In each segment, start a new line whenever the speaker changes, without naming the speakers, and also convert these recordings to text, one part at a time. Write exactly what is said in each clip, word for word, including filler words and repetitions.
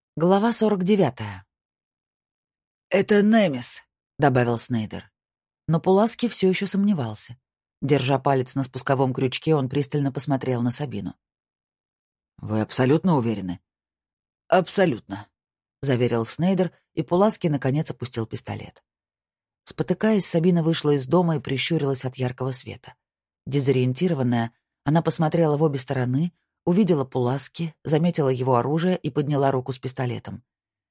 Глава сорок девятая. «Это Немис», — добавил Снейдер. Но Пуласки все еще сомневался. Держа палец на спусковом крючке, он пристально посмотрел на Сабину. «Вы абсолютно уверены?» «Абсолютно», — заверил Снейдер, и Пуласки наконец опустил пистолет. Спотыкаясь, Сабина вышла из дома и прищурилась от яркого света. Дезориентированная, она посмотрела в обе стороны, увидела Пуласки, заметила его оружие и подняла руку с пистолетом.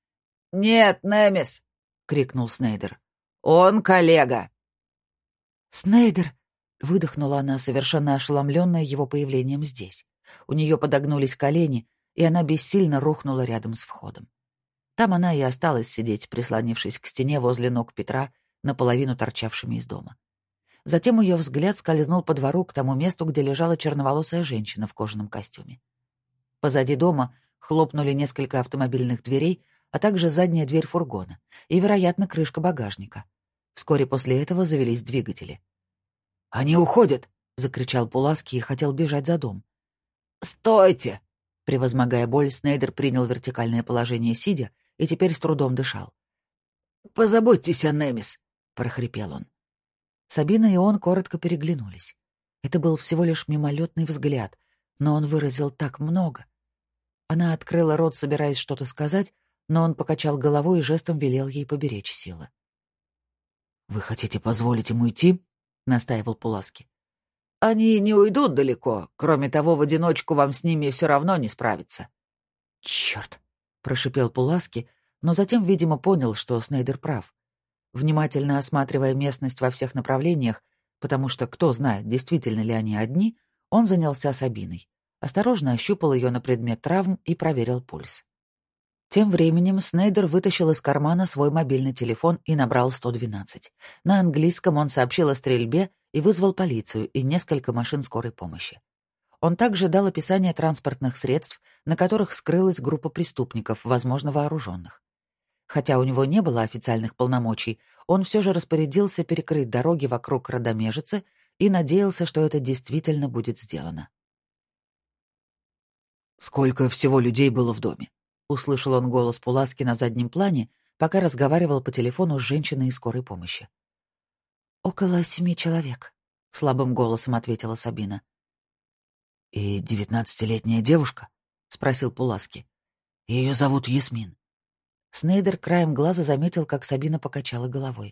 «Нет, Немис!» — крикнул Снейдер. «Он коллега!» «Снейдер!» — выдохнула она, совершенно ошеломленная его появлением здесь. У нее подогнулись колени, и она бессильно рухнула рядом с входом. Там она и осталась сидеть, прислонившись к стене возле ног Петра, наполовину торчавшими из дома. Затем ее взгляд скользнул по двору к тому месту, где лежала черноволосая женщина в кожаном костюме. Позади дома хлопнули несколько автомобильных дверей, а также задняя дверь фургона и, вероятно, крышка багажника. Вскоре после этого завелись двигатели. «Они уходят!» — закричал Пуласки и хотел бежать за дом. «Стойте!» Превозмогая боль, Снейдер принял вертикальное положение сидя и теперь с трудом дышал. «Позаботьтесь о Немис!» — прохрипел он. Сабина и он коротко переглянулись. Это был всего лишь мимолетный взгляд, но он выразил так много. Она открыла рот, собираясь что-то сказать, но он покачал головой и жестом велел ей поберечь силы. «Вы хотите позволить им уйти?» — настаивал Пуласки. «Они не уйдут далеко. Кроме того, в одиночку вам с ними все равно не справиться». «Черт!» — прошипел Пуласки, но затем, видимо, понял, что Снейдер прав. Внимательно осматривая местность во всех направлениях, потому что кто знает, действительно ли они одни, он занялся Сабиной. Осторожно ощупал ее на предмет травм и проверил пульс. Тем временем Снейдер вытащил из кармана свой мобильный телефон и набрал сто двенадцать. На английском он сообщил о стрельбе и вызвал полицию и несколько машин скорой помощи. Он также дал описание транспортных средств, на которых скрылась группа преступников, возможно, вооруженных. Хотя у него не было официальных полномочий, он все же распорядился перекрыть дороги вокруг Радомежицы и надеялся, что это действительно будет сделано. «Сколько всего людей было в доме?» — услышал он голос Пуласки на заднем плане, пока разговаривал по телефону с женщиной из скорой помощи. «Около семи человек», — слабым голосом ответила Сабина. «И девятнадцатилетняя девушка?» — спросил Пуласки. «Ее зовут Ясмин». Снейдер краем глаза заметил, как Сабина покачала головой.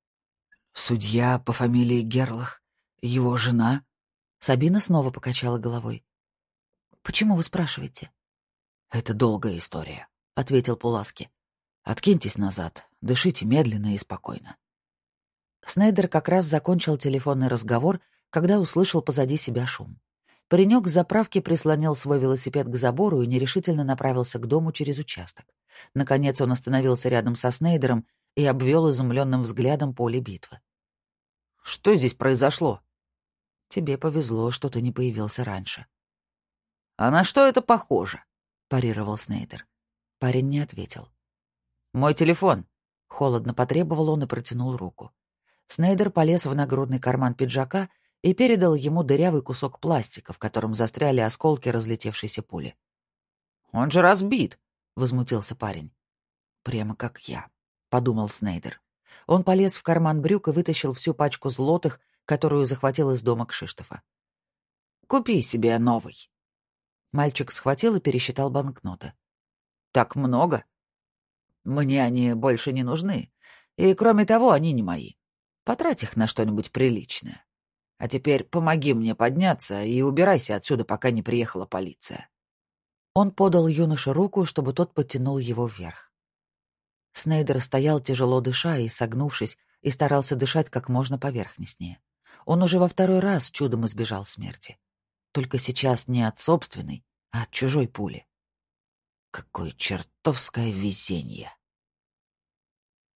«Судья по фамилии Герлах, его жена?» Сабина снова покачала головой. «Почему вы спрашиваете?» «Это долгая история», — ответил Пуласки. «Откиньтесь назад, дышите медленно и спокойно». Снейдер как раз закончил телефонный разговор, когда услышал позади себя шум. Паренек с заправки прислонил свой велосипед к забору и нерешительно направился к дому через участок. Наконец он остановился рядом со Снейдером и обвел изумленным взглядом поле битвы. «Что здесь произошло?» «Тебе повезло, что ты не появился раньше». «А на что это похоже?» — парировал Снейдер. Парень не ответил. «Мой телефон!» — холодно потребовал он и протянул руку. Снейдер полез в нагрудный карман пиджака и передал ему дырявый кусок пластика, в котором застряли осколки разлетевшейся пули. «Он же разбит!» — возмутился парень. «Прямо как я», — подумал Снейдер. Он полез в карман брюк и вытащил всю пачку злотых, которую захватил из дома Кшиштофа. «Купи себе новый». Мальчик схватил и пересчитал банкноты. «Так много? Мне они больше не нужны. И, кроме того, они не мои. Потрать их на что-нибудь приличное. А теперь помоги мне подняться и убирайся отсюда, пока не приехала полиция». Он подал юноше руку, чтобы тот подтянул его вверх. Снейдер стоял, тяжело дыша и согнувшись, и старался дышать как можно поверхностнее. Он уже во второй раз чудом избежал смерти. Только сейчас не от собственной, а от чужой пули. Какое чертовское везение!